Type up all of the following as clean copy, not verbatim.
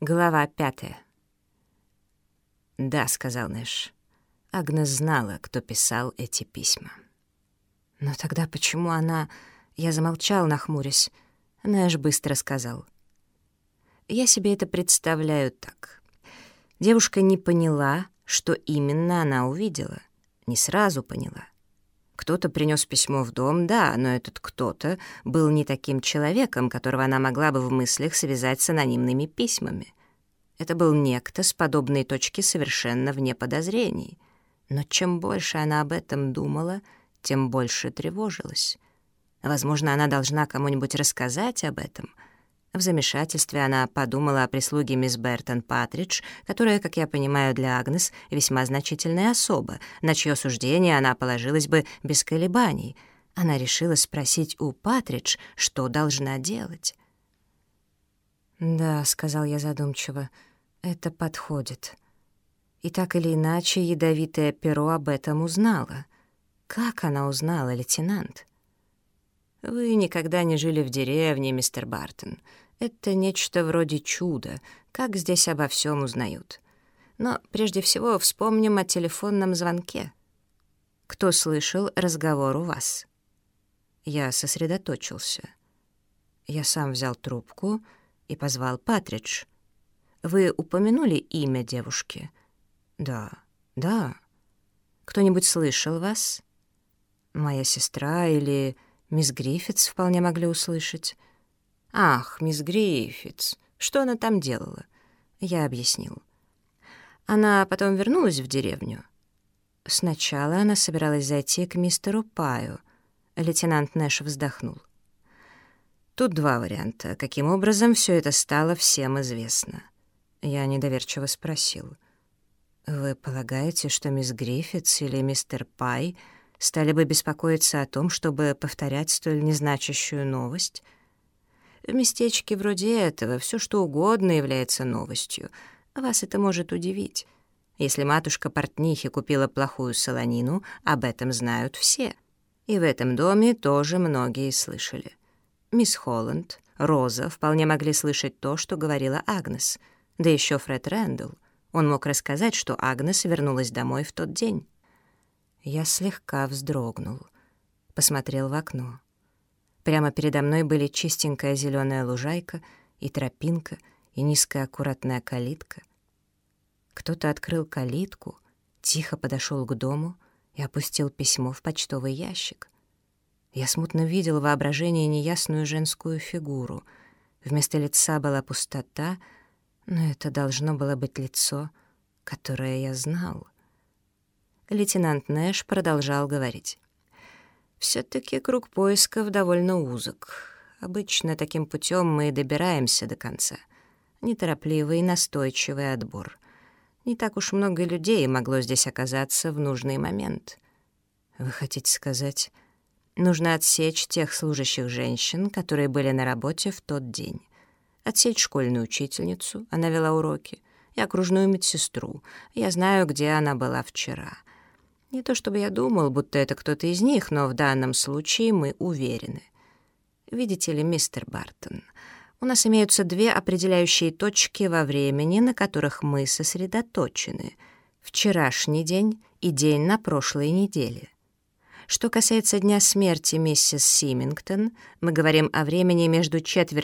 Глава 5. «Да», — сказал Нэш. Агнес знала, кто писал эти письма. «Но тогда почему она...» Я замолчал, нахмурясь. Нэш быстро сказал. «Я себе это представляю так. Девушка не поняла, что именно она увидела. Не сразу поняла. Кто-то принес письмо в дом, да, но этот кто-то был не таким человеком, которого она могла бы в мыслях связать с анонимными письмами. Это был некто с подобной точки совершенно вне подозрений. Но чем больше она об этом думала, тем больше тревожилась. Возможно, она должна кому-нибудь рассказать об этом. В замешательстве она подумала о прислуге мисс Бертон Патридж, которая, как я понимаю, для Агнес весьма значительная особа, на чье суждение она положилась бы без колебаний. Она решила спросить у Патридж, что должна делать. «Да», — сказал я задумчиво, — «это подходит». И так или иначе ядовитое перо об этом узнала. Как она узнала, лейтенант? «Вы никогда не жили в деревне, мистер Бартон. Это нечто вроде чуда, как здесь обо всем узнают. Но прежде всего вспомним о телефонном звонке. Кто слышал разговор у вас?» Я сосредоточился. Я сам взял трубку и позвал Патридж. «Вы упомянули имя девушки?» «Да, да. Кто-нибудь слышал вас?» «Моя сестра или мисс Гриффитс вполне могли услышать». «Ах, мисс Гриффитс, что она там делала?» Я объяснил. «Она потом вернулась в деревню?» «Сначала она собиралась зайти к мистеру Паю». Лейтенант Нэш вздохнул. «Тут два варианта. Каким образом все это стало всем известно?» Я недоверчиво спросил. «Вы полагаете, что мисс Гриффитс или мистер Пай стали бы беспокоиться о том, чтобы повторять столь незначащую новость?» «В местечке вроде этого все что угодно является новостью. Вас это может удивить. Если матушка портнихи купила плохую солонину, об этом знают все. И в этом доме тоже многие слышали. Мисс Холланд, Роза вполне могли слышать то, что говорила Агнес. Да еще Фред Рэндалл. Он мог рассказать, что Агнес вернулась домой в тот день». Я слегка вздрогнул. Посмотрел в окно. Прямо передо мной были чистенькая зеленая лужайка и тропинка, и низкая аккуратная калитка. Кто-то открыл калитку, тихо подошел к дому и опустил письмо в почтовый ящик. Я смутно видел в воображении неясную женскую фигуру. Вместо лица была пустота, но это должно было быть лицо, которое я знал. Лейтенант Нэш продолжал говорить. «Все-таки круг поисков довольно узок. Обычно таким путем мы добираемся до конца. Неторопливый и настойчивый отбор. Не так уж много людей могло здесь оказаться в нужный момент. Вы хотите сказать, нужно отсечь тех служащих женщин, которые были на работе в тот день. Отсечь школьную учительницу, она вела уроки, и окружную медсестру. Я знаю, где она была вчера. Не то чтобы я думал, будто это кто-то из них, но в данном случае мы уверены. Видите ли, мистер Бартон, у нас имеются две определяющие точки во времени, на которых мы сосредоточены. Вчерашний день и день на прошлой неделе. Что касается дня смерти миссис Симингтон, мы говорим о времени между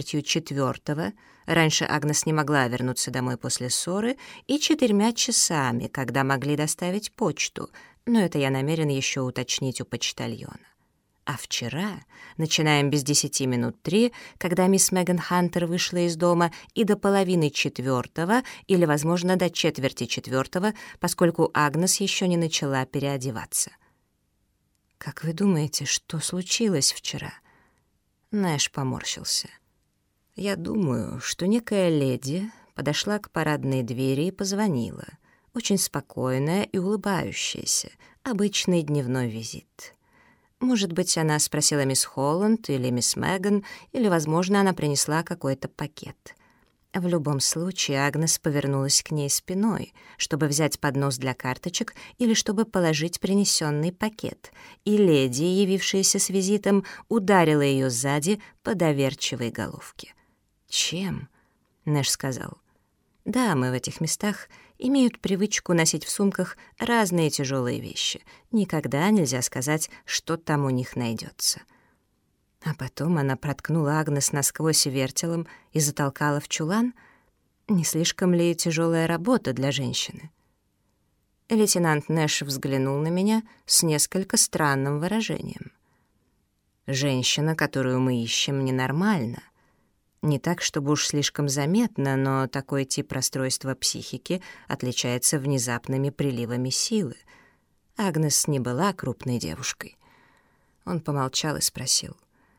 3:45, раньше Агнес не могла вернуться домой после ссоры, и 4 часами, когда могли доставить почту, но это я намерен еще уточнить у почтальона. А вчера начинаем без 3:10, когда мисс Меган Хантер вышла из дома, и до 3:30 или, возможно, до 3:45, поскольку Агнес еще не начала переодеваться. «Как вы думаете, что случилось вчера?» Нэш поморщился. «Я думаю, что некая леди подошла к парадной двери и позвонила. Очень спокойная и улыбающаяся. Обычный дневной визит. Может быть, она спросила мисс Холланд или мисс Меган, или, возможно, она принесла какой-то пакет. В любом случае Агнес повернулась к ней спиной, чтобы взять поднос для карточек или чтобы положить принесенный пакет, и леди, явившаяся с визитом, ударила ее сзади по доверчивой головке. «Чем?» — Нэш сказал. Дамы в этих местах имеют привычку носить в сумках разные тяжелые вещи. Никогда нельзя сказать, что там у них найдется. А потом она проткнула Агнес насквозь вертелом и затолкала в чулан. Не слишком ли тяжелая работа для женщины? Лейтенант Нэш взглянул на меня с несколько странным выражением. «Женщина, которую мы ищем, ненормальна. Не так, чтобы уж слишком заметно, но такой тип расстройства психики отличается внезапными приливами силы. Агнес не была крупной девушкой». Он помолчал и спросил: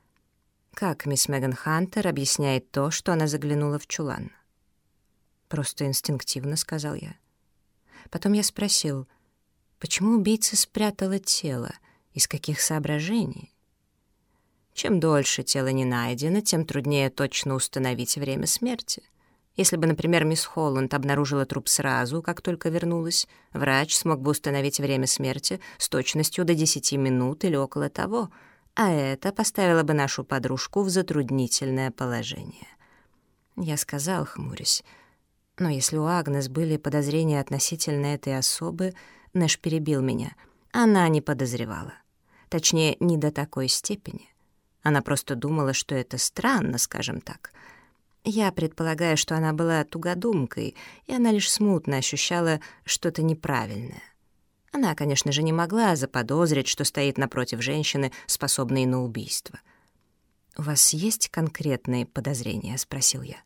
«Как мисс Меган Хантер объясняет то, что она заглянула в чулан?» «Просто инстинктивно», — сказал я. Потом я спросил: «Почему убийца спрятала тело? Из каких соображений?» Чем дольше тело не найдено, тем труднее точно установить время смерти. Если бы, например, мисс Холланд обнаружила труп сразу, как только вернулась, врач смог бы установить время смерти с точностью до 10 минут или около того, а это поставило бы нашу подружку в затруднительное положение. Я сказал, хмурясь: «Но если у Агнес были подозрения относительно этой особы...» Нэш перебил меня. «Она не подозревала. Точнее, не до такой степени. Она просто думала, что это странно, скажем так. Я предполагаю, что она была тугодумкой, и она лишь смутно ощущала что-то неправильное. Она, конечно же, не могла заподозрить, что стоит напротив женщины, способной на убийство». «У вас есть конкретные подозрения?» — спросил я.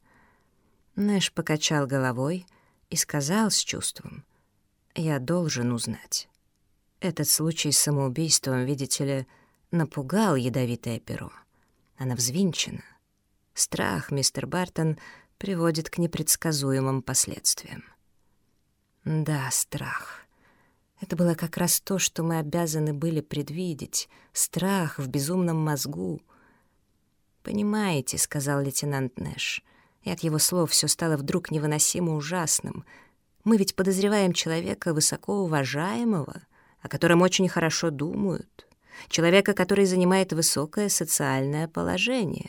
Нэш покачал головой и сказал с чувством: «Я должен узнать. Этот случай с самоубийством, видите ли, напугал ядовитое перо. Она взвинчена. Страх, мистер Бартон, приводит к непредсказуемым последствиям». Да, страх. Это было как раз то, что мы обязаны были предвидеть. Страх в безумном мозгу. «Понимаете», — сказал лейтенант Нэш, и от его слов все стало вдруг невыносимо ужасным. «Мы ведь подозреваем человека высокоуважаемого, о котором очень хорошо думают, человека, который занимает высокое социальное положение».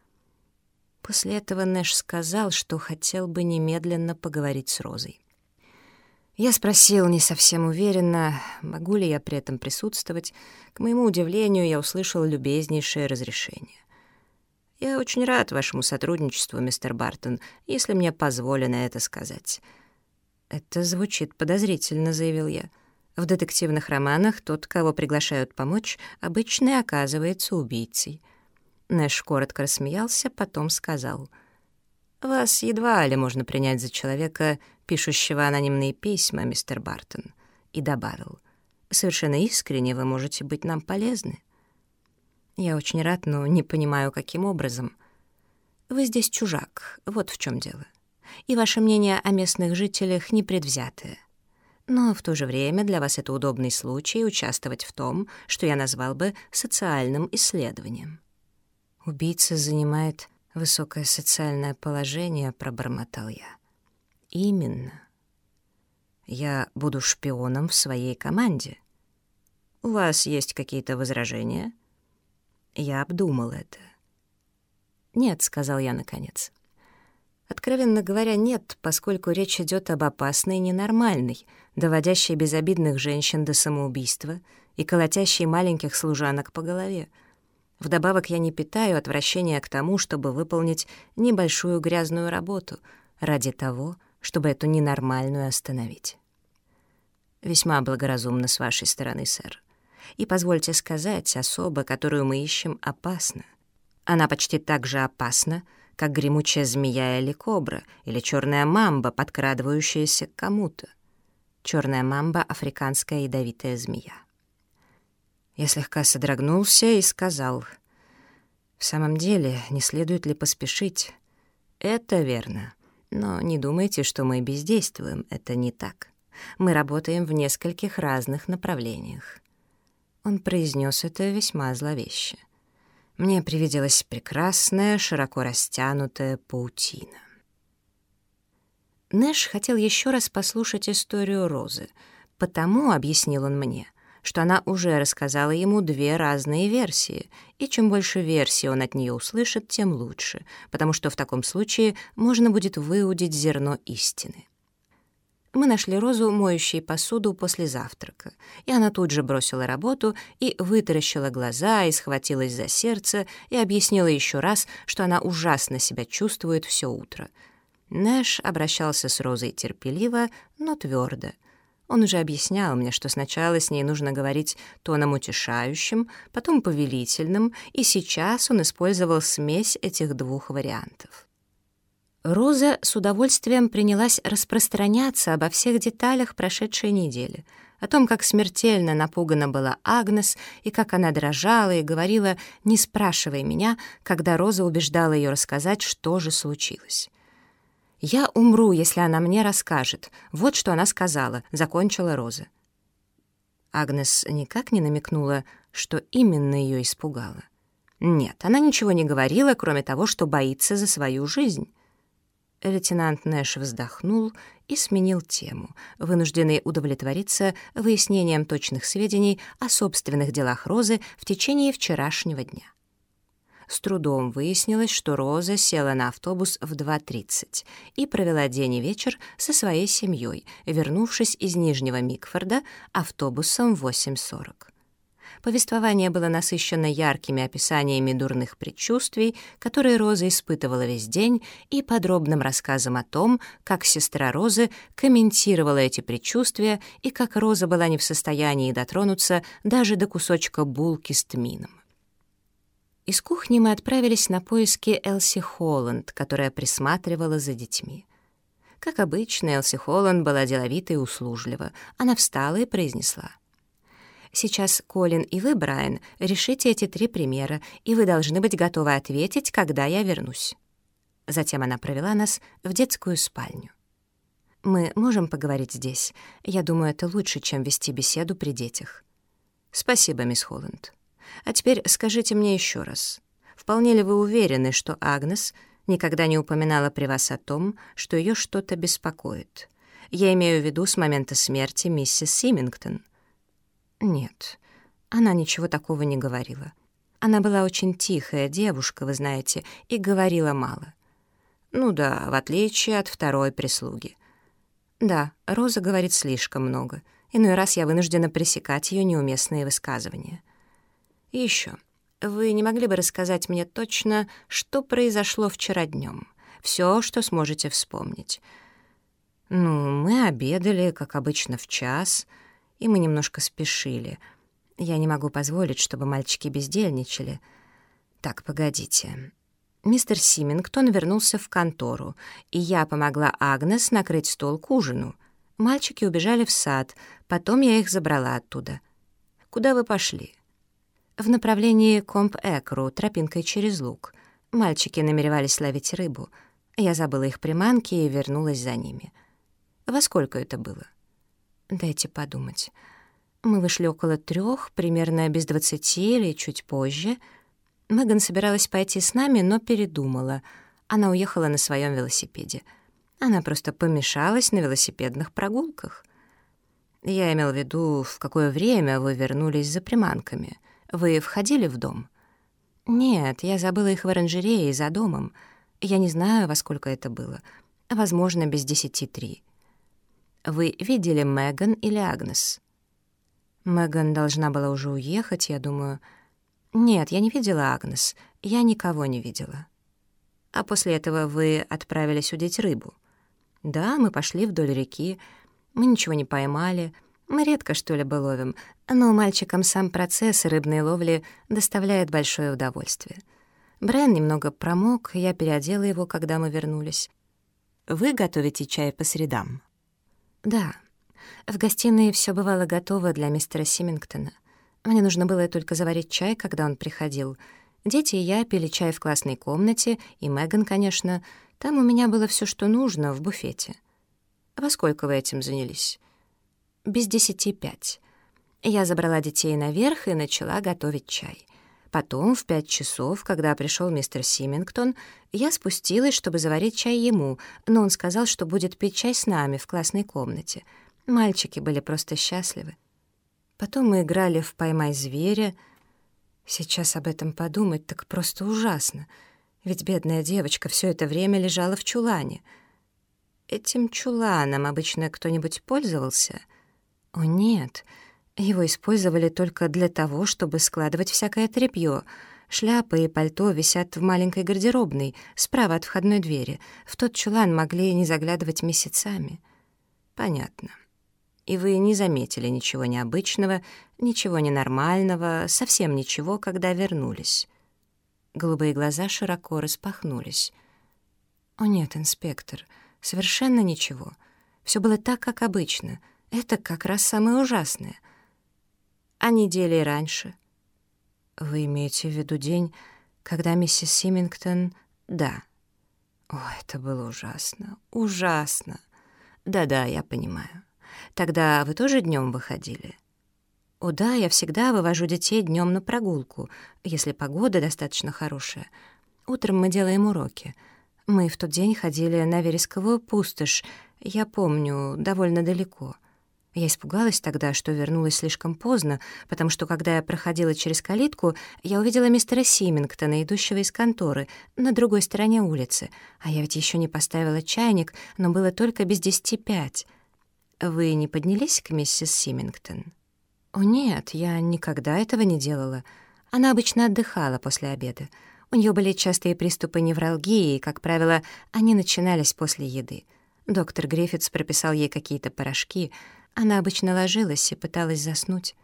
После этого Нэш сказал, что хотел бы немедленно поговорить с Розой. Я спросил не совсем уверенно, могу ли я при этом присутствовать. К моему удивлению, я услышал любезнейшее разрешение. «Я очень рад вашему сотрудничеству, мистер Бартон, если мне позволено это сказать». «Это звучит подозрительно», — заявил я. «В детективных романах тот, кого приглашают помочь, обычно и оказывается убийцей». Нэш коротко рассмеялся, потом сказал: «Вас едва ли можно принять за человека, пишущего анонимные письма, мистер Бартон», и добавил: «Совершенно искренне вы можете быть нам полезны». «Я очень рад, но не понимаю, каким образом». «Вы здесь чужак, вот в чем дело. И ваше мнение о местных жителях непредвзятое. Но в то же время для вас это удобный случай участвовать в том, что я назвал бы социальным исследованием». «Убийца занимает высокое социальное положение», — пробормотал я. «Именно. Я буду шпионом в своей команде. У вас есть какие-то возражения?» Я обдумал это. «Нет», — сказал я наконец. «Откровенно говоря, нет, поскольку речь идет об опасной ненормальной, доводящей безобидных женщин до самоубийства и колотящей маленьких служанок по голове. Вдобавок я не питаю отвращения к тому, чтобы выполнить небольшую грязную работу ради того, чтобы эту ненормальную остановить». «Весьма благоразумно с вашей стороны, сэр. И позвольте сказать, особа, которую мы ищем, опасна. Она почти так же опасна, как гремучая змея или кобра, или черная мамба, подкрадывающаяся к кому-то. Черная мамба — африканская ядовитая змея». Я слегка содрогнулся и сказал: «В самом деле, не следует ли поспешить?» «Это верно. Но не думайте, что мы бездействуем. Это не так. Мы работаем в нескольких разных направлениях». Он произнес это весьма зловеще. Мне привиделась прекрасная, широко растянутая паутина. Нэш хотел еще раз послушать историю Розы, потому, объяснил он мне, что она уже рассказала ему 2 разные версии, и чем больше версий он от нее услышит, тем лучше, потому что в таком случае можно будет выудить зерно истины. Мы нашли Розу, моющей посуду после завтрака, и она тут же бросила работу и вытаращила глаза, и схватилась за сердце, и объяснила еще раз, что она ужасно себя чувствует все утро. Нэш обращался с Розой терпеливо, но твердо. Он уже объяснял мне, что сначала с ней нужно говорить тоном утешающим, потом повелительным, и сейчас он использовал смесь этих 2 вариантов. Роза с удовольствием принялась распространяться обо всех деталях прошедшей недели, о том, как смертельно напугана была Агнес и как она дрожала и говорила «не спрашивай меня», когда Роза убеждала ее рассказать, что же случилось. «Я умру, если она мне расскажет. Вот что она сказала», — закончила Роза. Агнес никак не намекнула, что именно ее испугало. Нет, она ничего не говорила, кроме того, что боится за свою жизнь. Лейтенант Нэш вздохнул и сменил тему, вынужденный удовлетвориться выяснением точных сведений о собственных делах Розы в течение вчерашнего дня. С трудом выяснилось, что Роза села на автобус в 2:30 и провела день и вечер со своей семьей, вернувшись из Нижнего Микфорда автобусом в 8:40. Повествование было насыщено яркими описаниями дурных предчувствий, которые Роза испытывала весь день, и подробным рассказом о том, как сестра Розы комментировала эти предчувствия и как Роза была не в состоянии дотронуться даже до кусочка булки с тмином. Из кухни мы отправились на поиски Элси Холланд, которая присматривала за детьми. Как обычно, Элси Холланд была деловита и услужлива. Она встала и произнесла: «Сейчас Колин и вы, Брайан, решите эти 3 примера, и вы должны быть готовы ответить, когда я вернусь». Затем она провела нас в детскую спальню. «Мы можем поговорить здесь? Я думаю, это лучше, чем вести беседу при детях». «Спасибо, мисс Холланд. А теперь скажите мне еще раз, вполне ли вы уверены, что Агнес никогда не упоминала при вас о том, что ее что-то беспокоит? Я имею в виду с момента смерти миссис Симингтон». «Нет, она ничего такого не говорила. Она была очень тихая девушка, вы знаете, и говорила мало». «Ну да, в отличие от второй прислуги». «Да, Роза говорит слишком много. Иной раз я вынуждена пресекать ее неуместные высказывания». «И еще, вы не могли бы рассказать мне точно, что произошло вчера днем? Все, что сможете вспомнить». «Ну, мы обедали, как обычно, в 1, и мы немножко спешили. Я не могу позволить, чтобы мальчики бездельничали. Так, погодите. Мистер Симингтон вернулся в контору, и я помогла Агнес накрыть стол к ужину. Мальчики убежали в сад, потом я их забрала оттуда. Куда вы пошли?» «В направлении Комп-Экру, тропинкой через луг. Мальчики намеревались ловить рыбу. Я забыла их приманки и вернулась за ними». «Во сколько это было?» «Дайте подумать. Мы вышли около 3, примерно без 20 или чуть позже. Меган собиралась пойти с нами, но передумала. Она уехала на своем велосипеде. Она просто помешалась на велосипедных прогулках». «Я имел в виду, в какое время вы вернулись за приманками. Вы входили в дом?» «Нет, я забыла их в оранжерее за домом. Я не знаю, во сколько это было. Возможно, без 10:03. Вы видели Меган или Агнес?» «Меган должна была уже уехать, я думаю». «Нет, я не видела Агнес. Я никого не видела». «А после этого вы отправились удить рыбу?» «Да, мы пошли вдоль реки. Мы ничего не поймали. Мы редко что-либо ловим, но мальчикам сам процесс рыбной ловли доставляет большое удовольствие. Брайан немного промок, я переодела его, когда мы вернулись». «Вы готовите чай по средам?» «Да. В гостиной все бывало готово для мистера Симингтона. Мне нужно было только заварить чай, когда он приходил. Дети и я пили чай в классной комнате, и Меган, конечно. Там у меня было все, что нужно, в буфете». «Во сколько вы этим занялись?» «Без 10:05. Я забрала детей наверх и начала готовить чай. Потом, в 5 часов, когда пришел мистер Симингтон, я спустилась, чтобы заварить чай ему, но он сказал, что будет пить чай с нами в классной комнате. Мальчики были просто счастливы». Потом мы играли в «Поймай зверя». Сейчас об этом подумать так просто ужасно, ведь бедная девочка все это время лежала в чулане. Этим чуланом обычно кто-нибудь пользовался? О, нет, его использовали только для того, чтобы складывать всякое тряпье. Шляпы и пальто висят в маленькой гардеробной, справа от входной двери. В тот чулан могли не заглядывать месяцами. Понятно. И вы не заметили ничего необычного, ничего ненормального, совсем ничего, когда вернулись. Голубые глаза широко распахнулись. О нет, инспектор, совершенно ничего. Все было так, как обычно. Это как раз самое ужасное. А недели раньше? Вы имеете в виду день, когда миссис Симингтон... Да. О, это было ужасно, ужасно. Да-да, я понимаю. Тогда вы тоже днем выходили? О да, я всегда вывожу детей днем на прогулку, если погода достаточно хорошая. Утром мы делаем уроки. Мы в тот день ходили на вересковую пустошь, я помню, довольно далеко. Я испугалась тогда, что вернулась слишком поздно, потому что, когда я проходила через калитку, я увидела мистера Симингтона, идущего из конторы, на другой стороне улицы. А я ведь еще не поставила чайник, но было только без 10:05. Вы не поднялись к миссис Симингтон? О нет, я никогда этого не делала. Она обычно отдыхала после обеда. У нее были частые приступы невралгии, и, как правило, они начинались после еды. Доктор Гриффитс прописал ей какие-то порошки. Она обычно ложилась и пыталась заснуть.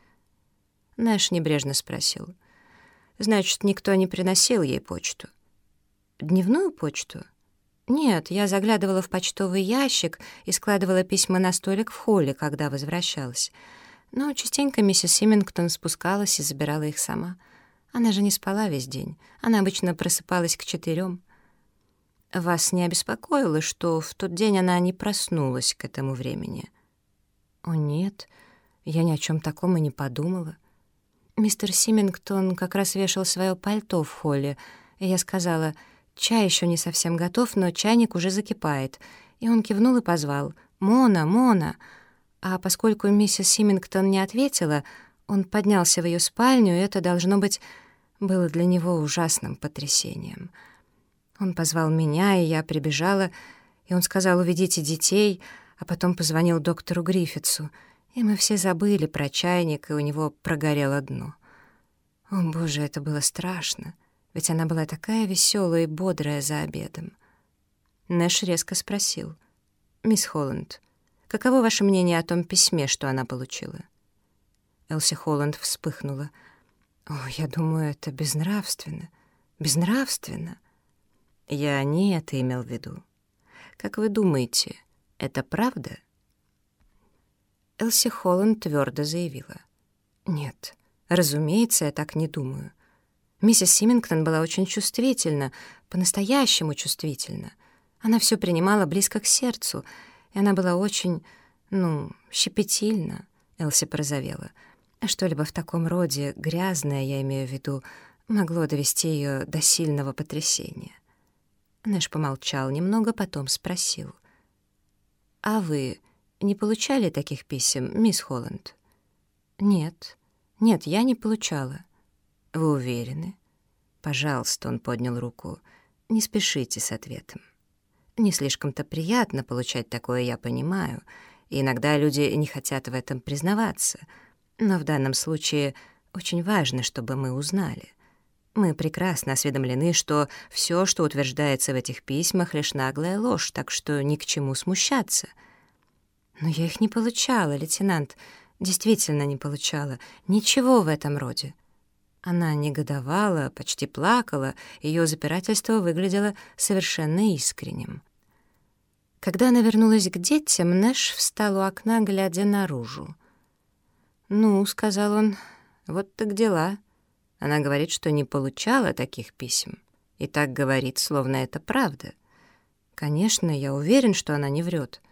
Нэш небрежно спросил. «Значит, никто не приносил ей почту?» «Дневную почту?» «Нет, я заглядывала в почтовый ящик и складывала письма на столик в холле, когда возвращалась. Но частенько миссис Симингтон спускалась и забирала их сама. Она же не спала весь день. Она обычно просыпалась к 4. Вас не обеспокоило, что в тот день она не проснулась к этому времени?» «О, нет, я ни о чем таком и не подумала. Мистер Симингтон как раз вешал свое пальто в холле, и я сказала, чай еще не совсем готов, но чайник уже закипает. И он кивнул и позвал «Мона, Мона!» А поскольку миссис Симингтон не ответила, он поднялся в ее спальню, и это, должно быть, было для него ужасным потрясением. Он позвал меня, и я прибежала, и он сказал «Уведите детей», а потом позвонил доктору Гриффитсу, и мы все забыли про чайник, и у него прогорело дно. О, Боже, это было страшно, ведь она была такая веселая и бодрая за обедом. Нэш резко спросил. «Мисс Холланд, каково ваше мнение о том письме, что она получила?» Элси Холланд вспыхнула. «О, я думаю, это безнравственно. Безнравственно». «Я не это имел в виду. Как вы думаете, это правда?» Элси Холланд твердо заявила. «Нет, разумеется, я так не думаю. Миссис Симингтон была очень чувствительна, по-настоящему чувствительна. Она все принимала близко к сердцу, и она была очень, щепетильна». Элси порозовела. А что-либо в таком роде, грязное, я имею в виду, могло довести ее до сильного потрясения. Нэш помолчал немного, потом спросил. «А вы не получали таких писем, мисс Холланд?» «Нет, я не получала». «Вы уверены?» «Пожалуйста», — он поднял руку, — «не спешите с ответом. Не слишком-то приятно получать такое, я понимаю, и иногда люди не хотят в этом признаваться, но в данном случае очень важно, чтобы мы узнали. Мы прекрасно осведомлены, что все, что утверждается в этих письмах, лишь наглая ложь, так что ни к чему смущаться». «Но я их не получала, лейтенант, действительно не получала, ничего в этом роде». Она негодовала, почти плакала, ее запирательство выглядело совершенно искренним. Когда она вернулась к детям, Нэш встал у окна, глядя наружу. «Ну», — сказал он, — «вот так дела». Она говорит, что не получала таких писем. И так говорит, словно это правда. Конечно, я уверен, что она не врет.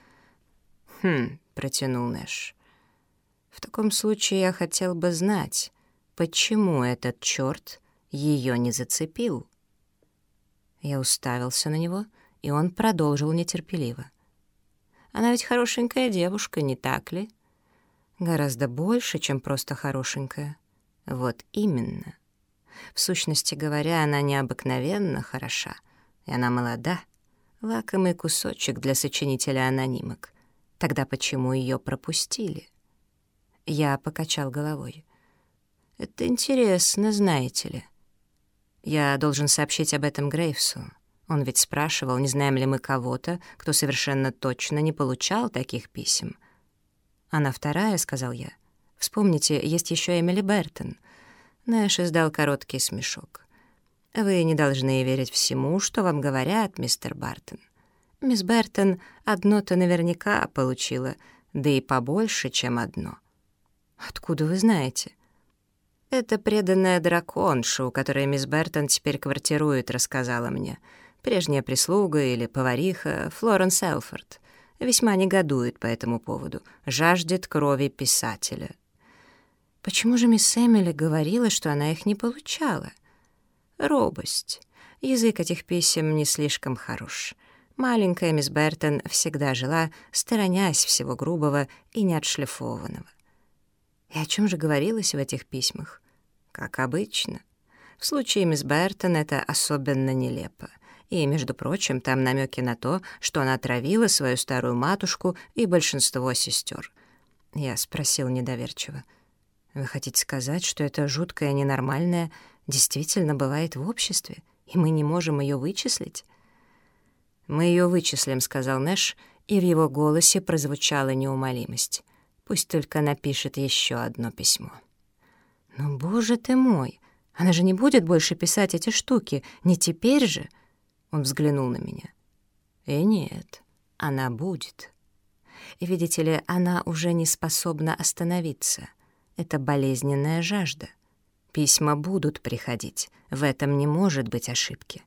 Протянул Нэш. «В таком случае я хотел бы знать, почему этот чёрт её не зацепил?» Я уставился на него, и он продолжил нетерпеливо. «Она ведь хорошенькая девушка, не так ли?» Гораздо больше, чем просто хорошенькая. Вот именно. В сущности говоря, она необыкновенно хороша, и она молода. Лакомый кусочек для сочинителя анонимок. Тогда почему ее пропустили? Я покачал головой. Это интересно, знаете ли. Я должен сообщить об этом Грейвсу. Он ведь спрашивал, не знаем ли мы кого-то, кто совершенно точно не получал таких писем. «Она вторая», — сказал я. «Вспомните, есть еще Эмили Бертон». Нэш издал короткий смешок. «Вы не должны верить всему, что вам говорят, мистер Бартон. Мисс Бертон одно-то наверняка получила, да и побольше, чем одно». «Откуда вы знаете?» «Это преданная драконша, у которой мисс Бертон теперь квартирует, рассказала мне. Прежняя прислуга или повариха Флоренс Элфорд. Весьма негодует по этому поводу, жаждет крови писателя». «Почему же мисс Эмили говорила, что она их не получала?» «Робость. Язык этих писем не слишком хорош. Маленькая мисс Бертон всегда жила, сторонясь всего грубого и неотшлифованного». И о чем же говорилось в этих письмах? Как обычно. В случае мисс Бертон это особенно нелепо. И, между прочим, там намеки на то, что она отравила свою старую матушку и большинство сестер. Я спросил недоверчиво. «Вы хотите сказать, что это жуткое ненормальное действительно бывает в обществе, и мы не можем ее вычислить?» «Мы ее вычислим», — сказал Нэш, и в его голосе прозвучала неумолимость. «Пусть только напишет еще одно письмо». «Но, боже ты мой, она же не будет больше писать эти штуки, не теперь же?» Он взглянул на меня. «И нет, она будет. И, видите ли, она уже не способна остановиться. Это болезненная жажда. Письма будут приходить, в этом не может быть ошибки».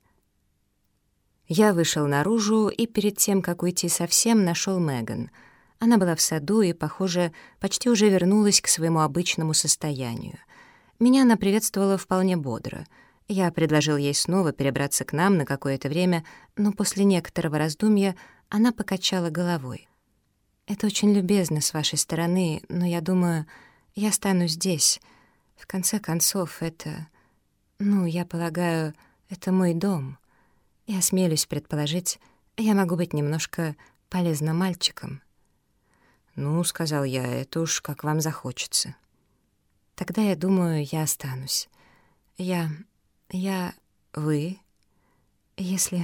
Я вышел наружу и перед тем, как уйти совсем, нашел Меган. Она была в саду и, похоже, почти уже вернулась к своему обычному состоянию. Меня она приветствовала вполне бодро. Я предложил ей снова перебраться к нам на какое-то время, но после некоторого раздумья она покачала головой. «Это очень любезно с вашей стороны, но я думаю, я останусь здесь. В конце концов, это... я полагаю, это мой дом. И осмелюсь предположить, я могу быть немножко полезным мальчиком». «Ну, — сказал я, — это уж как вам захочется». «Тогда, я думаю, я останусь. Вы... Если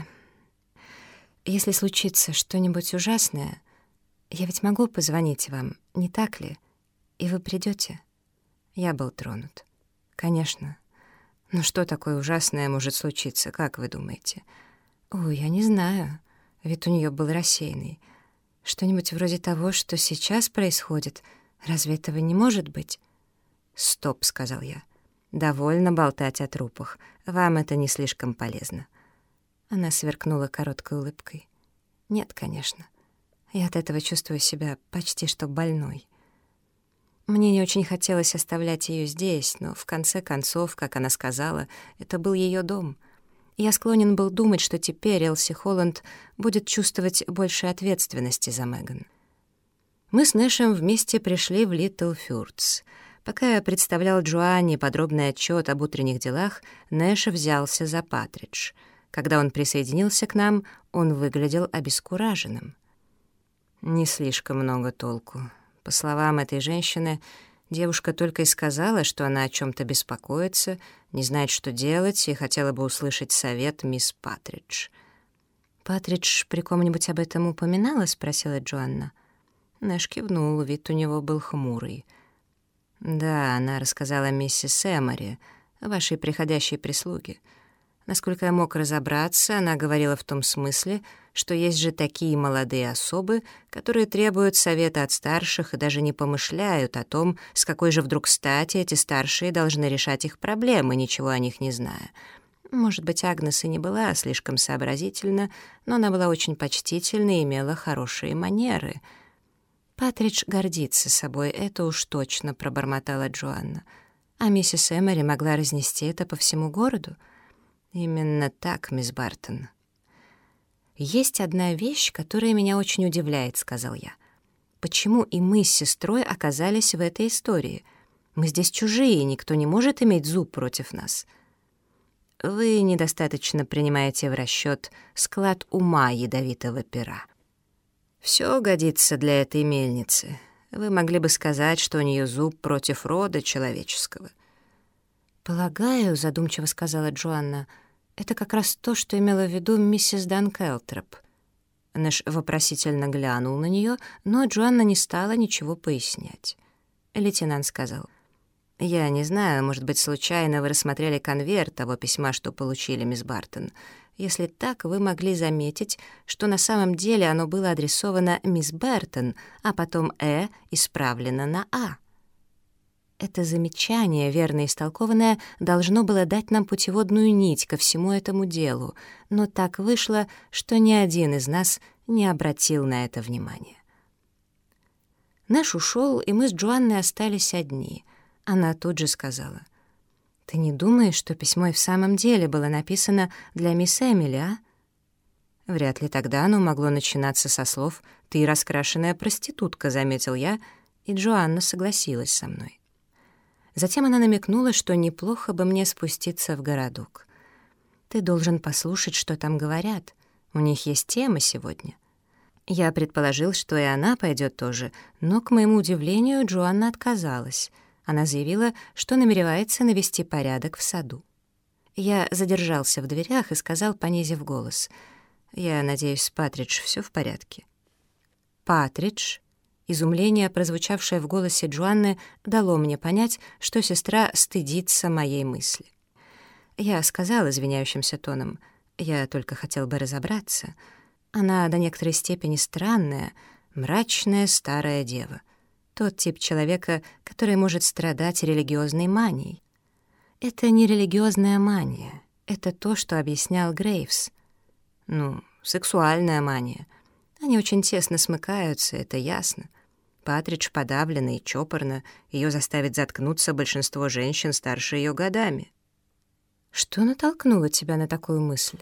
случится что-нибудь ужасное, я ведь могу позвонить вам, не так ли? И вы придете?» Я был тронут. «Конечно. Но что такое ужасное может случиться, как вы думаете?» «Ой, я не знаю. Вид у нее был рассеянный. Что-нибудь вроде того, что сейчас происходит. Разве этого не может быть?» «Стоп», — сказал я. «Довольно болтать о трупах. Вам это не слишком полезно». Она сверкнула короткой улыбкой. «Нет, конечно. Я от этого чувствую себя почти что больной». Мне не очень хотелось оставлять ее здесь, но в конце концов, как она сказала, это был ее дом. Я склонен был думать, что теперь Элси Холланд будет чувствовать больше ответственности за Меган. Мы с Нэшем вместе пришли в Литл Фюртс. Пока я представлял Джоанне подробный отчет об утренних делах, Нэш взялся за Патридж. Когда он присоединился к нам, он выглядел обескураженным. Не слишком много толку. По словам этой женщины, девушка только и сказала, что она о чем-то беспокоится, не знает, что делать, и хотела бы услышать совет мисс Патридж. «Патридж при ком-нибудь об этом упоминала?» — спросила Джоанна. Нэш кивнул, вид у него был хмурый. «Да, она рассказала миссис Эмори, вашей приходящей прислуге. Насколько я мог разобраться, она говорила в том смысле, что есть же такие молодые особы, которые требуют совета от старших и даже не помышляют о том, с какой же вдруг стати эти старшие должны решать их проблемы, ничего о них не зная. Может быть, Агнес и не была слишком сообразительна, но она была очень почтительна и имела хорошие манеры». «Патридж гордится собой, это уж точно», — пробормотала Джоанна. «А миссис Эмори могла разнести это по всему городу?» «Именно так, мисс Бартон». «Есть одна вещь, которая меня очень удивляет», — сказал я. почему и мы с сестрой оказались в этой истории. Мы здесь чужие, никто не может иметь зуб против нас. Вы недостаточно принимаете в расчет склад ума ядовитого пера. Все годится для этой мельницы. Вы могли бы сказать, что у нее зуб против рода человеческого. «Полагаю, — задумчиво сказала Джоанна, — это как раз то, что имела в виду миссис Данкелтроп». Нэш вопросительно глянул на нее, но Джоанна не стала ничего пояснять. Лейтенант сказал: «Я не знаю, может быть, случайно вы рассмотрели конверт того письма, что получили, мисс Бартон. Если так, вы могли заметить, что на самом деле оно было адресовано мисс Бертон, а потом исправлено на «А». Это замечание, верно истолкованное, должно было дать нам путеводную нить ко всему этому делу, но так вышло, что ни один из нас не обратил на это внимания. Нэш ушел, и мы с Джоанной остались одни. Она тут же сказала: «Ты не думаешь, что письмо и в самом деле было написано для мисс Эмили, а?» «Вряд ли тогда оно могло начинаться со слов «ты раскрашенная проститутка», — заметил я, и Джоанна согласилась со мной. Затем она намекнула, что неплохо бы мне спуститься в городок. «Ты должен послушать, что там говорят. У них есть тема сегодня». Я предположил, что и она пойдет тоже, но, к моему удивлению, Джоанна отказалась. Она заявила, что намеревается навести порядок в саду. Я задержался в дверях и сказал, понизив голос: «Я надеюсь, с Патридж все в порядке». «Патридж?» Изумление, прозвучавшее в голосе Джоанны, дало мне понять, что сестра стыдится моей мысли. Я сказал извиняющимся тоном: «Я только хотел бы разобраться. Она до некоторой степени странная, мрачная старая дева. Тот тип человека, который может страдать религиозной манией. Это не религиозная мания, это то, что объяснял Грейвс. Сексуальная мания. Они очень тесно смыкаются, это ясно. Патридж подавлена и чопорна, ее заставит заткнуться большинство женщин старше ее годами». «Что натолкнуло тебя на такую мысль?»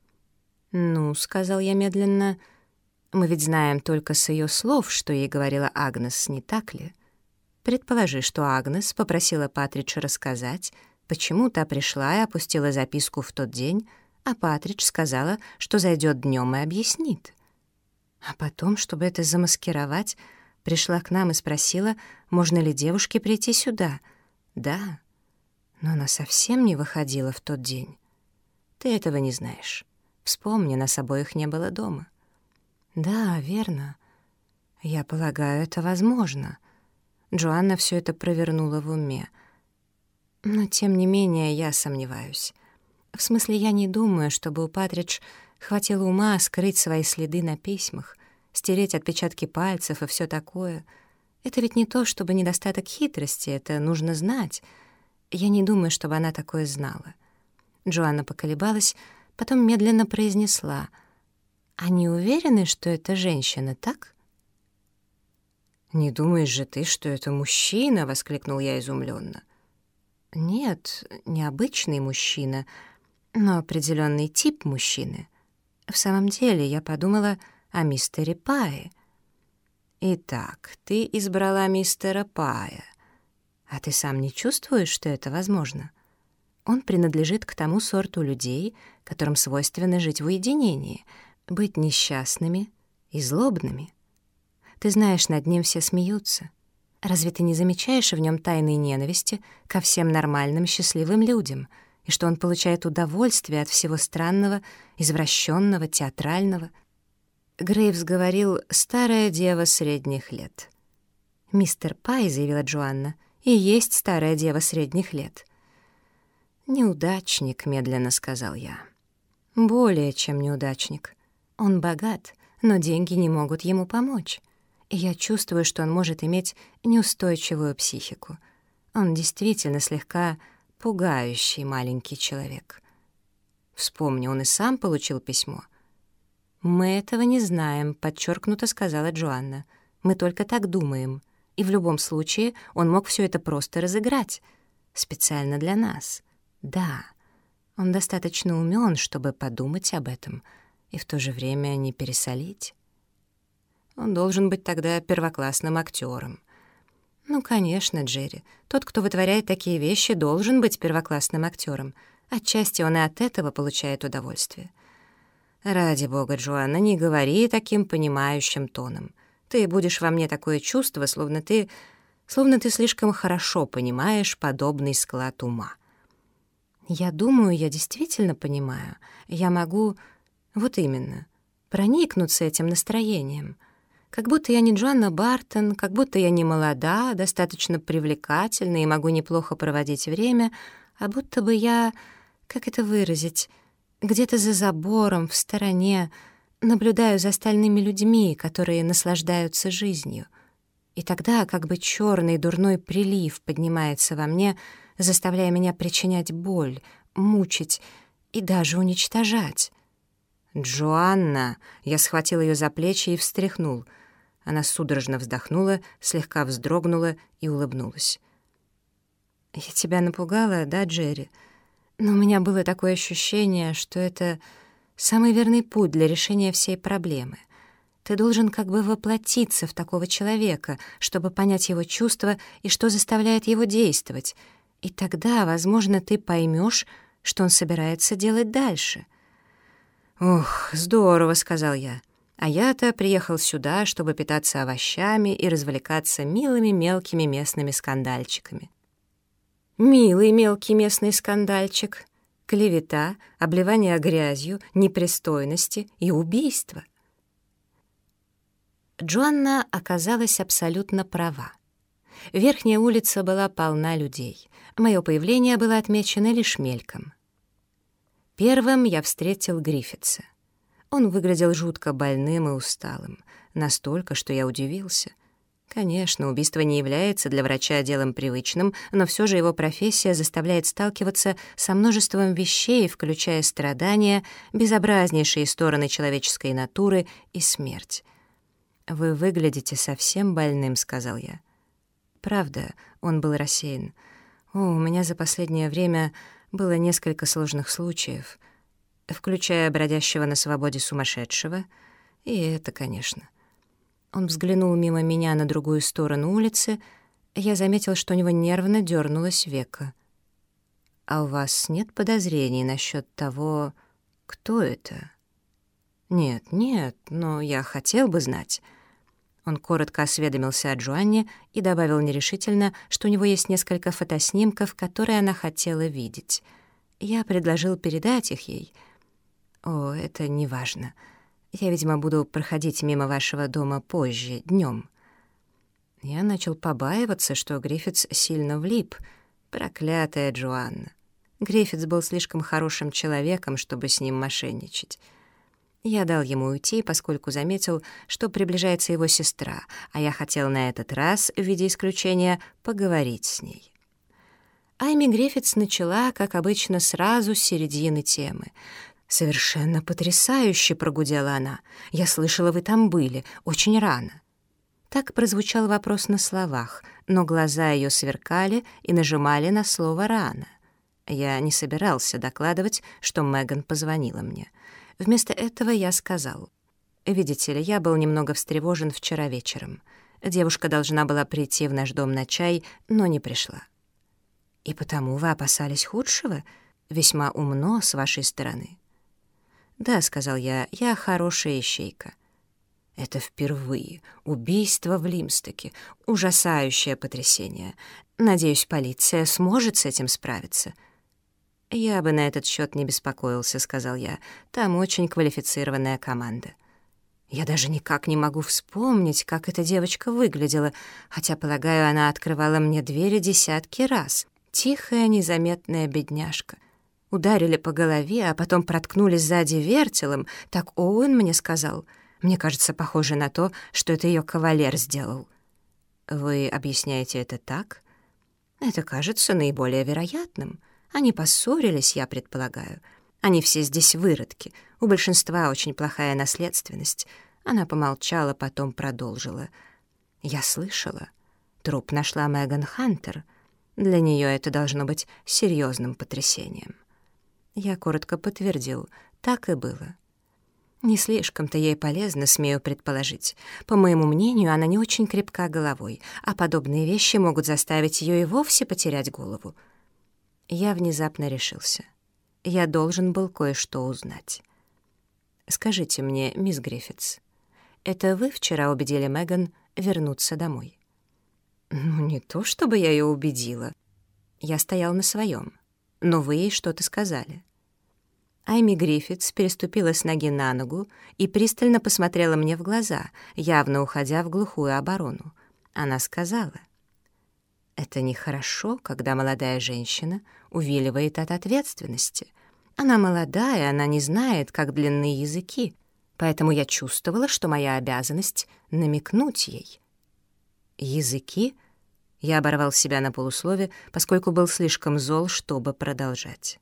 — сказал я медленно, — «мы ведь знаем только с ее слов, что ей говорила Агнес, не так ли? Предположи, что Агнес попросила Патридж рассказать, почему та пришла и опустила записку в тот день, а Патридж сказала, что зайдет днем и объяснит. А потом, чтобы это замаскировать, пришла к нам и спросила, можно ли девушке прийти сюда. Да, но она совсем не выходила в тот день. Ты этого не знаешь. Вспомни, нас обоих не было дома». «Да, верно. Я полагаю, это возможно». Джоанна все это провернула в уме. «Но, тем не менее, я сомневаюсь. В смысле, я не думаю, чтобы у Патридж хватило ума скрыть свои следы на письмах, стереть отпечатки пальцев и все такое. Это ведь не то, чтобы недостаток хитрости, это нужно знать. Я не думаю, чтобы она такое знала». Джоанна поколебалась, потом медленно произнесла: «Они уверены, что это женщина, так?» «Не думаешь же ты, что это мужчина?» — воскликнул я изумленно. «Нет, необычный мужчина, но определенный тип мужчины. В самом деле, я подумала о мистере Пае». «Итак, ты избрала мистера Пая. А ты сам не чувствуешь, что это возможно? Он принадлежит к тому сорту людей, которым свойственно жить в уединении, быть несчастными и злобными. Ты знаешь, над ним все смеются. Разве ты не замечаешь в нем тайной ненависти ко всем нормальным счастливым людям, и что он получает удовольствие от всего странного, извращенного, театрального?» Грейвс говорил «старая дева средних лет». «Мистер Пай», — заявила Джоанна, — «и есть старая дева средних лет». «Неудачник», — медленно сказал я. «Более чем неудачник. Он богат, но деньги не могут ему помочь. И я чувствую, что он может иметь неустойчивую психику. Он действительно слегка пугающий маленький человек. Вспомни, он и сам получил письмо». «Мы этого не знаем», — подчеркнуто сказала Джоанна. «Мы только так думаем. И в любом случае он мог все это просто разыграть. Специально для нас. Да, он достаточно умен, чтобы подумать об этом, и в то же время не пересолить». Он должен быть тогда первоклассным актером. Ну, конечно, Джерри. Тот, кто вытворяет такие вещи, должен быть первоклассным актером. Отчасти он и от этого получает удовольствие. Ради бога, Джоанна, не говори таким понимающим тоном. Ты будешь во мне такое чувство, словно ты слишком хорошо понимаешь подобный склад ума. Я думаю, я действительно понимаю. Я могу, вот именно, проникнуться этим настроением. Как будто я не Джоанна Бартон, как будто я не молода, достаточно привлекательна и могу неплохо проводить время, а будто бы я, как это выразить, где-то за забором, в стороне, наблюдаю за остальными людьми, которые наслаждаются жизнью. И тогда как бы черный дурной прилив поднимается во мне, заставляя меня причинять боль, мучить и даже уничтожать. «Джоанна!» — я схватил ее за плечи и встряхнул. Она судорожно вздохнула, слегка вздрогнула и улыбнулась. «Я тебя напугала, да, Джерри? Но у меня было такое ощущение, что это самый верный путь для решения всей проблемы. Ты должен как бы воплотиться в такого человека, чтобы понять его чувства и что заставляет его действовать. И тогда, возможно, ты поймешь, что он собирается делать дальше». «Ох, здорово», — сказал я. «А я-то приехал сюда, чтобы питаться овощами и развлекаться милыми мелкими местными скандальчиками». Милый мелкий местный скандальчик, клевета, обливание грязью, непристойности и убийство. Джоанна оказалась абсолютно права. Верхняя улица была полна людей. Мое появление было отмечено лишь мельком. Первым я встретил Гриффитса. Он выглядел жутко больным и усталым, настолько, что я удивился. Конечно, убийство не является для врача делом привычным, но все же его профессия заставляет сталкиваться со множеством вещей, включая страдания, безобразнейшие стороны человеческой натуры и смерть. «Вы выглядите совсем больным», — сказал я. Правда, он был рассеян. «У меня за последнее время было несколько сложных случаев, включая бродящего на свободе сумасшедшего, и это, конечно». Он взглянул мимо меня на другую сторону улицы, и я заметил, что у него нервно дернулось веко. «А у вас нет подозрений насчет того, кто это?» «Нет, но я хотел бы знать». Он коротко осведомился о Джоанне и добавил нерешительно, что у него есть несколько фотоснимков, которые она хотела видеть. Я предложил передать их ей. «О, это неважно. Я, видимо, буду проходить мимо вашего дома позже, днем». Я начал побаиваться, что Гриффитс сильно влип. Проклятая Джоанна. Гриффитс был слишком хорошим человеком, чтобы с ним мошенничать. Я дал ему уйти, поскольку заметил, что приближается его сестра, а я хотел на этот раз, в виде исключения, поговорить с ней. Айми Гриффитс начала, как обычно, сразу с середины темы. «Совершенно потрясающе!» — прогудела она. «Я слышала, вы там были, очень рано». Так прозвучал вопрос на словах, но глаза ее сверкали и нажимали на слово «рано». Я не собирался докладывать, что Меган позвонила мне. Вместо этого я сказал: «Видите ли, я был немного встревожен вчера вечером. Девушка должна была прийти в наш дом на чай, но не пришла». «И потому вы опасались худшего? Весьма умно с вашей стороны». «Да», — сказал я, — «я хорошая ищейка». «Это впервые. Убийство в Лимстоке. Ужасающее потрясение. Надеюсь, полиция сможет с этим справиться». «Я бы на этот счет не беспокоился», — сказал я. «Там очень квалифицированная команда». Я даже никак не могу вспомнить, как эта девочка выглядела, хотя, полагаю, она открывала мне двери десятки раз. Тихая, незаметная бедняжка. Ударили по голове, а потом проткнули сзади вертелом, так Оуэн мне сказал. Мне кажется, похоже на то, что это ее кавалер сделал. Вы объясняете это так? Это кажется наиболее вероятным. Они поссорились, я предполагаю. Они все здесь выродки. У большинства очень плохая наследственность. Она помолчала, потом продолжила. Я слышала. Труп нашла Меган Хантер. Для нее это должно быть серьезным потрясением. Я коротко подтвердил. Так и было. Не слишком-то ей полезно, смею предположить. По моему мнению, она не очень крепка головой, а подобные вещи могут заставить ее и вовсе потерять голову. Я внезапно решился. Я должен был кое-что узнать. «Скажите мне, мисс Гриффитс, это вы вчера убедили Меган вернуться домой?» «Ну, не то чтобы я ее убедила. Я стоял на своем, но вы ей что-то сказали». Айми Гриффитс переступила с ноги на ногу и пристально посмотрела мне в глаза, явно уходя в глухую оборону. Она сказала: «Это нехорошо, когда молодая женщина увиливает от ответственности. Она молодая, она не знает, как длинны языки, поэтому я чувствовала, что моя обязанность — намекнуть ей». «Языки?» Я оборвал себя на полуслове, поскольку был слишком зол, чтобы продолжать.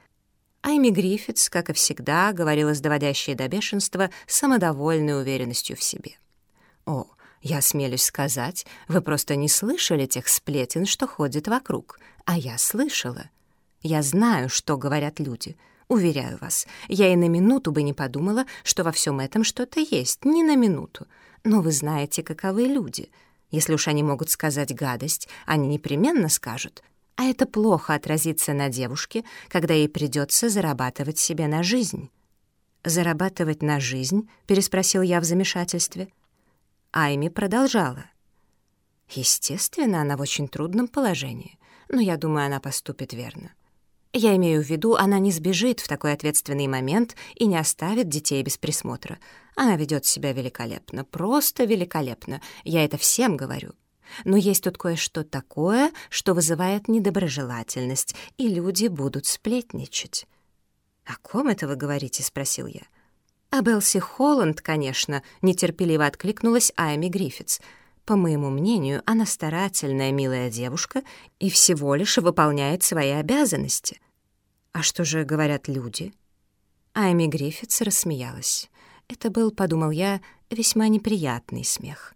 Айми Гриффитс, как и всегда, говорила с доводящей до бешенства самодовольной уверенностью в себе. «О, я смелюсь сказать, вы просто не слышали тех сплетен, что ходят вокруг, а я слышала. Я знаю, что говорят люди. Уверяю вас, я и на минуту бы не подумала, что во всем этом что-то есть, ни на минуту. Но вы знаете, каковы люди. Если уж они могут сказать гадость, они непременно скажут. А это плохо отразится на девушке, когда ей придется зарабатывать себе на жизнь». «Зарабатывать на жизнь?» — переспросил я в замешательстве. Айми продолжала. «Естественно, она в очень трудном положении, но я думаю, она поступит верно. Я имею в виду, она не сбежит в такой ответственный момент и не оставит детей без присмотра. Она ведет себя великолепно, просто великолепно, я это всем говорю. Но есть тут кое-что такое, что вызывает недоброжелательность, и люди будут сплетничать». «О ком это вы говорите?» — спросил я. «Об Элси Холланд, конечно», — нетерпеливо откликнулась Айми Гриффитс. «По моему мнению, она старательная, милая девушка и всего лишь выполняет свои обязанности». «А что же говорят люди?» Айми Гриффитс рассмеялась. Это был, подумал я, весьма неприятный смех.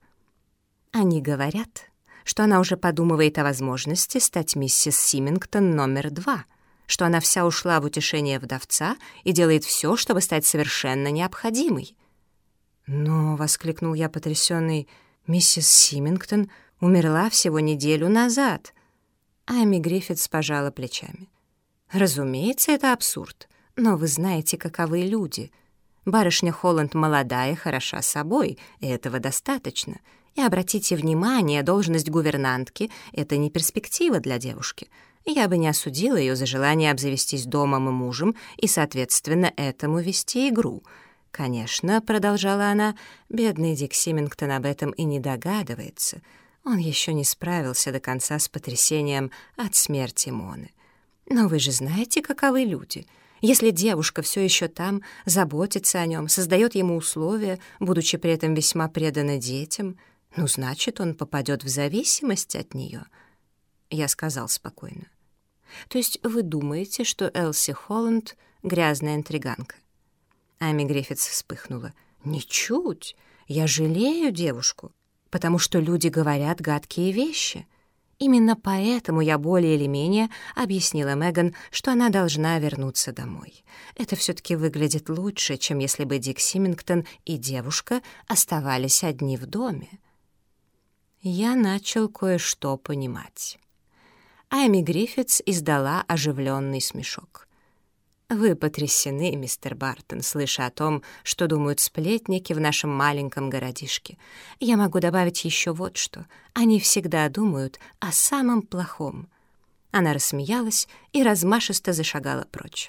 «Они говорят, что она уже подумывает о возможности стать миссис Симингтон номер 2, что она вся ушла в утешение вдовца и делает все, чтобы стать совершенно необходимой». «Но», — воскликнул я потрясённый, — «миссис Симингтон умерла всего неделю назад». Айми Гриффитс пожала плечами. «Разумеется, это абсурд, но вы знаете, каковы люди. Барышня Холланд молодая, хороша собой, и этого достаточно. И обратите внимание, должность гувернантки — это не перспектива для девушки. Я бы не осудила ее за желание обзавестись домом и мужем и, соответственно, этому вести игру. Конечно, — продолжала она, — бедный Дик Симингтон об этом и не догадывается. Он еще не справился до конца с потрясением от смерти Моны. Но вы же знаете, каковы люди. Если девушка все еще там, заботится о нем, создает ему условия, будучи при этом весьма предана детям, ну, значит, он попадет в зависимость от нее». Я сказал спокойно: «То есть вы думаете, что Элси Холланд — грязная интриганка?» Айми Гриффитс вспыхнула. «Ничуть! Я жалею девушку, потому что люди говорят гадкие вещи. Именно поэтому я более или менее объяснила Меган, что она должна вернуться домой. Это все-таки выглядит лучше, чем если бы Дик Симингтон и девушка оставались одни в доме». Я начал кое-что понимать. Айми Гриффитс издала оживленный смешок. «Вы потрясены, мистер Бартон, слыша о том, что думают сплетники в нашем маленьком городишке. Я могу добавить еще вот что. Они всегда думают о самом плохом». Она рассмеялась и размашисто зашагала прочь.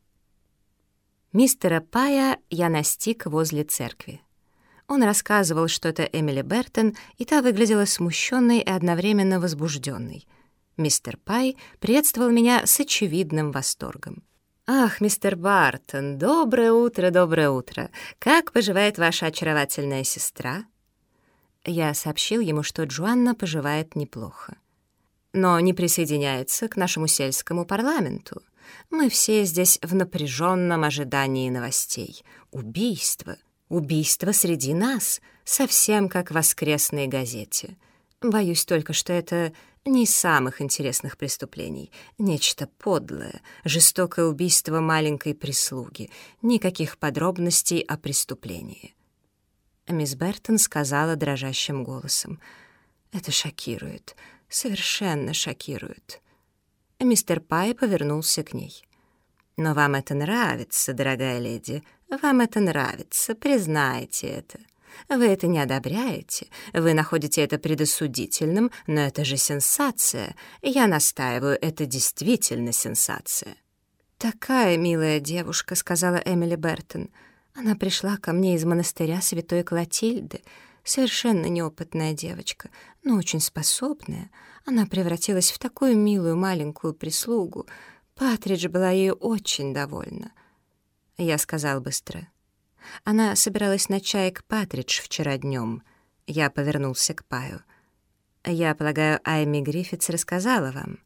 Мистера Пая я настиг возле церкви. Он рассказывал что-то Эмили Бертон, и та выглядела смущенной и одновременно возбужденной. Мистер Пай приветствовал меня с очевидным восторгом. «Ах, мистер Бартон, доброе утро, доброе утро! Как поживает ваша очаровательная сестра?» Я сообщил ему, что Джоанна поживает неплохо, но не присоединяется к нашему сельскому парламенту. Мы все здесь в напряженном ожидании новостей. Убийство! Убийство среди нас, совсем как в воскресной газете. Боюсь только, что это не из самых интересных преступлений. Нечто подлое, жестокое убийство маленькой прислуги. Никаких подробностей о преступлении. Мисс Бертон сказала дрожащим голосом: «Это шокирует, совершенно шокирует». Мистер Пай повернулся к ней. «Но вам это нравится, дорогая леди, вам это нравится, признайте это. Вы это не одобряете, вы находите это предосудительным, но это же сенсация. Я настаиваю, это действительно сенсация». «Такая милая девушка», — сказала Эмили Бертон. «Она пришла ко мне из монастыря Святой Клотильды. Совершенно неопытная девочка, но очень способная. Она превратилась в такую милую маленькую прислугу. Патридж была ею очень довольна». Я сказал быстро: «Она собиралась на чай к Патридж вчера днем». Я повернулся к Паю. «Я полагаю, Айми Гриффитс рассказала вам?»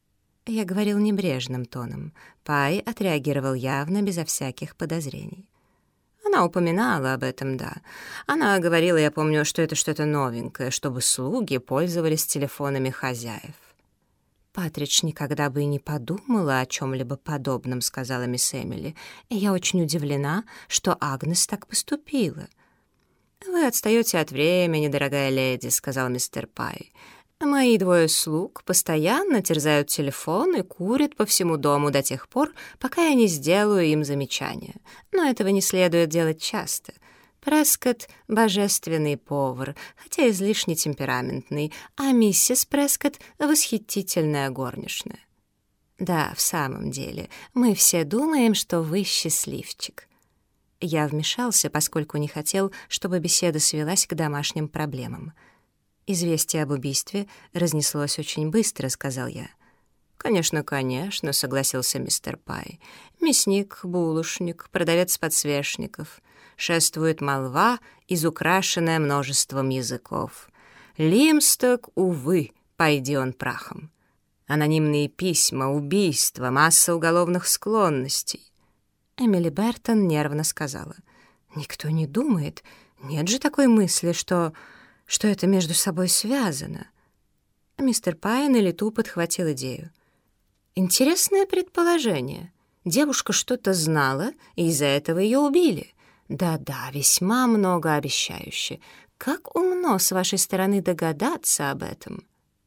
Я говорил небрежным тоном. Пай отреагировал явно, безо всяких подозрений. «Она упоминала об этом, да. Она говорила, я помню, что это что-то новенькое, чтобы слуги пользовались телефонами хозяев». «Патридж никогда бы и не подумала о чем-либо подобном», — сказала мисс Эмили. «И я очень удивлена, что Агнес так поступила». «Вы отстаете от времени, дорогая леди», — сказал мистер Пай. «Мои двое слуг постоянно терзают телефон и курят по всему дому до тех пор, пока я не сделаю им замечания. Но этого не следует делать часто. Прескотт — божественный повар, хотя излишне темпераментный, а миссис Прескотт — восхитительная горничная». «Да, в самом деле, мы все думаем, что вы счастливчик». Я вмешался, поскольку не хотел, чтобы беседа свелась к домашним проблемам. «Известие об убийстве разнеслось очень быстро», — сказал я. «Конечно, конечно», — согласился мистер Пай. «Мясник, булочник, продавец подсвечников. Шествует молва, изукрашенная множеством языков. Лимсток, увы, пойди он прахом. Анонимные письма, убийства, масса уголовных склонностей». Эмили Бертон нервно сказала: «Никто не думает, нет же такой мысли, что это между собой связано». Мистер Пай на лету подхватил идею. «Интересное предположение. Девушка что-то знала, и из-за этого ее убили. Да-да, весьма многообещающе. Как умно с вашей стороны догадаться об этом».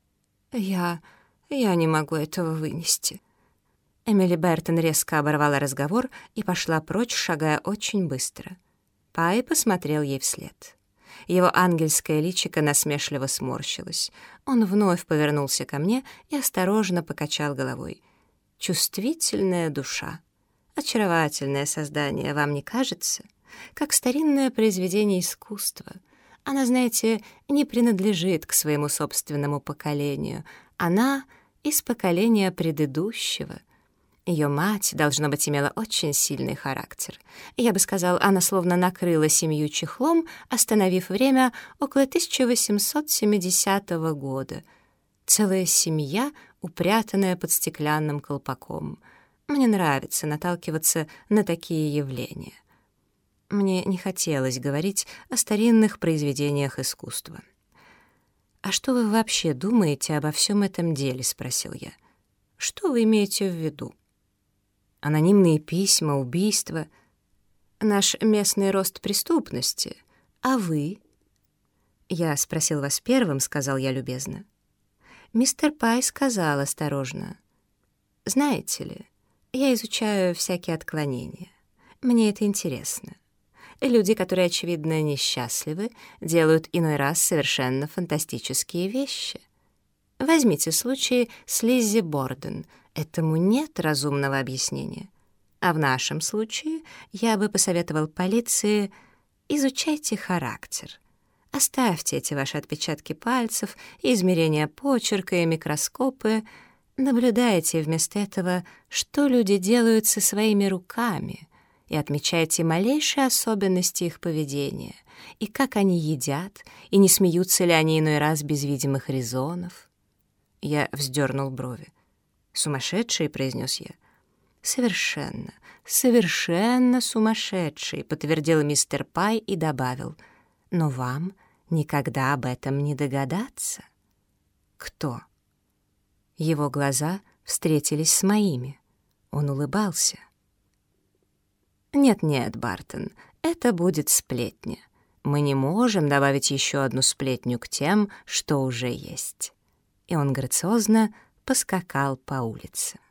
Я не могу этого вынести». Эмили Бертон резко оборвала разговор и пошла прочь, шагая очень быстро. Пай посмотрел ей вслед. Его ангельское личико насмешливо сморщилось. Он вновь повернулся ко мне и осторожно покачал головой. «Чувствительная душа. Очаровательное создание, вам не кажется? Как старинное произведение искусства. Она, знаете, не принадлежит к своему собственному поколению. Она из поколения предыдущего». Ее мать, должно быть, имела очень сильный характер. Я бы сказал, она словно накрыла семью чехлом, остановив время около 1870 года. Целая семья, упрятанная под стеклянным колпаком. Мне нравится наталкиваться на такие явления. Мне не хотелось говорить о старинных произведениях искусства. «А что вы вообще думаете обо всем этом деле?» — спросил я. «Что вы имеете в виду?» Анонимные письма, убийства, наш местный рост преступности. А вы? Я спросил вас первым, сказал я любезно. Мистер Пай сказал осторожно: «Знаете ли, я изучаю всякие отклонения. Мне это интересно. Люди, которые, очевидно, несчастливы, делают иной раз совершенно фантастические вещи. Возьмите случай с Лиззи Борден. Этому нет разумного объяснения. А в нашем случае я бы посоветовал полиции: изучайте характер. Оставьте эти ваши отпечатки пальцев, измерения почерка и микроскопы. Наблюдайте вместо этого, что люди делают со своими руками, и отмечайте малейшие особенности их поведения, и как они едят, и не смеются ли они иной раз без видимых резонов». Я вздернул брови. «Сумасшедший», — произнес я. «Совершенно, совершенно сумасшедший», — подтвердил мистер Пай и добавил: «но вам никогда об этом не догадаться». Кто? Его глаза встретились с моими. Он улыбался. «Нет-нет, Бартон, это будет сплетня. Мы не можем добавить еще одну сплетню к тем, что уже есть». И он грациозно поскакал по улице.